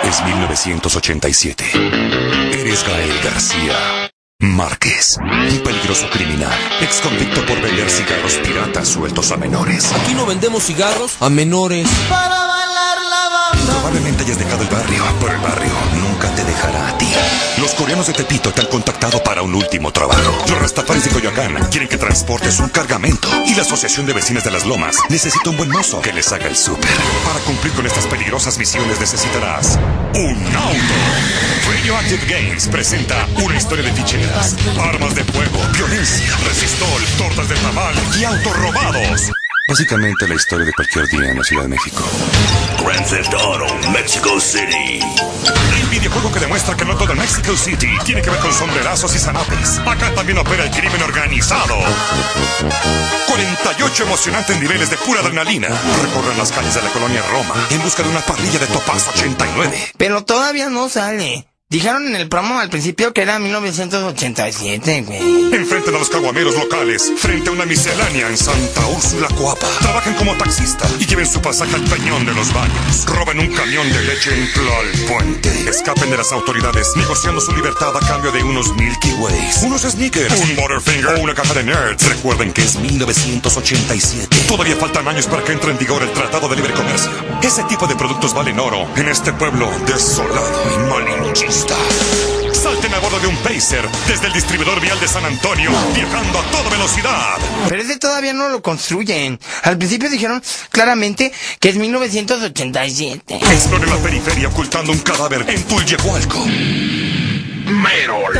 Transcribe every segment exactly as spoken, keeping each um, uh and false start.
Es mil novecientos ochenta y siete. Eres Gael García Márquez, un peligroso criminal, ex convicto por vender cigarros piratas sueltos a menores. Aquí no vendemos cigarros a menores. Para bailar la bamba. Probablemente hayas dejado el barrio, pero el barrio nunca te dejará a ti. Los coreanos de Tepito te han contactado para un último trabajo. Los rastafaris de Coyoacán quieren que transportes un cargamento. Y la Asociación de Vecinas de las Lomas necesita un buen mozo que les haga el súper. Para cumplir con estas peligrosas misiones necesitarás un auto. Radioactive Games presenta una historia de ficheras, armas de fuego, violencia, resistol, tortas de tamal y autos robados. Básicamente la historia de cualquier día en la Ciudad de México. Grand Theft Auto, Mexico City. El videojuego que demuestra que no todo en Mexico City tiene que ver con sombrerazos y zanapes. Acá también opera el crimen organizado. cuarenta y ocho emocionantes niveles de pura adrenalina recorren las calles de la colonia Roma en busca de una parrilla de Topaz ochenta y nueve. Pero todavía no sale. Dijeron en el promo al principio que era mil novecientos ochenta y siete, güey. Enfrentan a los caguameros locales frente a una miscelánea en Santa Úrsula, Coapa. Trabajan como taxista y lleven su pasaje al Peñón de los Baños. Roban un camión de leche en Tlalpuente. Escapen de las autoridades negociando su libertad a cambio de unos Milky Ways, unos sneakers, un Butterfinger o una caja de Nerds. Recuerden que es mil novecientos ochenta y siete. Todavía faltan años para que entre en vigor el Tratado de Libre Comercio. Ese tipo de productos valen oro en este pueblo desolado y malinchista. Salten a bordo de un Pacer desde el distribuidor vial de San Antonio, viajando a toda velocidad. Pero ese todavía no lo construyen. Al principio dijeron claramente que es mil novecientos ochenta y siete. Exploren la periferia ocultando un cadáver en Tulyehualco. Merol.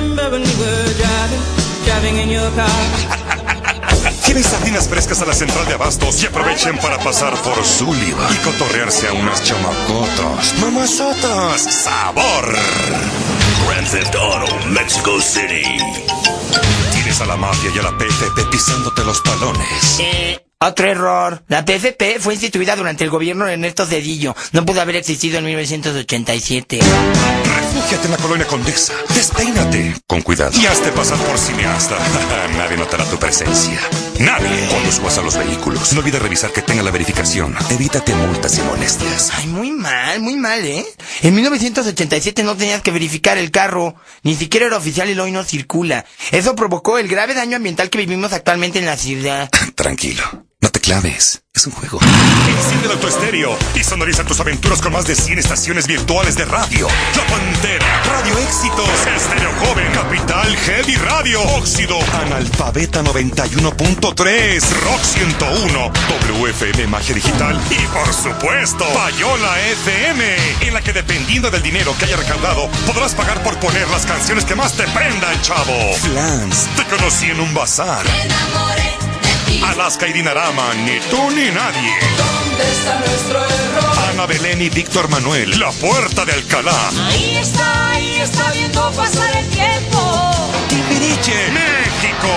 Tienen sardinas frescas a la central de abastos y aprovechen para pasar por Sullivan y cotorrearse a unas chamacotas. ¡Mamazotas! ¡Sabor! Grand Theft Auto, Mexico City. Tienes a la mafia y a la P F P pisándote los talones. Eh, otro error. La P F P fue instituida durante el gobierno de Ernesto Zedillo. No pudo haber existido en mil novecientos ochenta y siete. Refúgiate en la colonia Condesa. Despeínate con cuidado y hazte pasar por cineasta. Nadie notará tu presencia. Nadie. Cuando subas a los vehículos, no olvides revisar que tenga la verificación. Evítate multas y molestias. Ay, muy mal, muy mal, ¿eh? En mil novecientos ochenta y siete no tenías que verificar el carro. Ni siquiera era oficial y hoy no circula. Eso provocó el grave daño ambiental que vivimos actualmente en la ciudad. Tranquilo. No te claves, es un juego. Enciende el autoestéreo y sonoriza tus aventuras con más de cien estaciones virtuales de radio. La Pantera, Radio Éxitos, Estéreo Joven, Capital Heavy Radio, Óxido, Analfabeta noventa y uno punto tres, Rock ciento uno, W F M Magia Digital y por supuesto, Payola F M, en la que dependiendo del dinero que haya recaudado, podrás pagar por poner las canciones que más te prendan, chavo. Flans, te conocí en un bazar. Alaska y Dinarama, ni tú ni nadie. ¿Dónde está nuestro error? Ana Belén y Víctor Manuel, La Puerta de Alcalá. Ahí está, ahí está viendo pasar el tiempo. Timbiriche, México.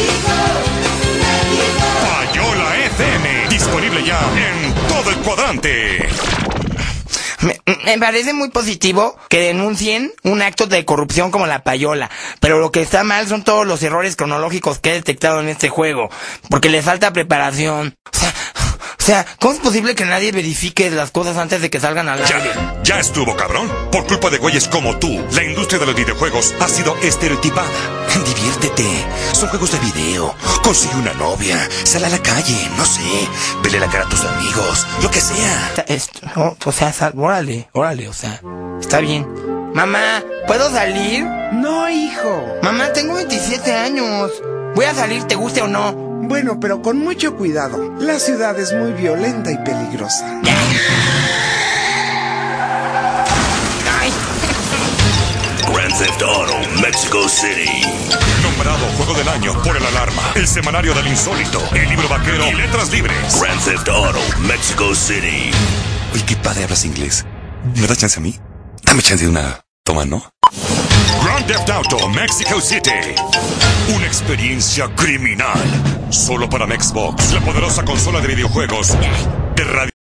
Payola F M, disponible ya en todo el cuadrante. Me, me parece muy positivo que denuncien un acto de corrupción como la payola, pero lo que está mal son todos los errores cronológicos que he detectado en este juego, porque le falta preparación. O sea, o sea, ¿cómo es posible que nadie verifique las cosas antes de que salgan al aire? Ya, ya estuvo, cabrón. Por culpa de güeyes como tú, la industria de los videojuegos ha sido estereotipada. Diviértete, son juegos de video. Consigue una novia, sal a la calle, no sé, vele la cara a tus amigos, lo que sea. Esto, o, o sea, sal, órale, órale, o sea, está bien. Mamá, ¿puedo salir? No, hijo. Mamá, tengo veintisiete años. Voy a salir, te guste o no. Bueno, pero con mucho cuidado. La ciudad es muy violenta y peligrosa. Ay. Grand Theft Auto, Mexico City. Nombrado Juego del Año por El Alarma, El Semanario del Insólito, El Libro Vaquero y Letras Libres. Grand Theft Auto, Mexico City. Oye, qué padre hablas inglés. ¿Me das chance a mí? Dame chance de una toma, ¿no? Grand Theft Auto, Mexico City. Una experiencia criminal. Solo para Xbox, la poderosa consola de videojuegos de radio.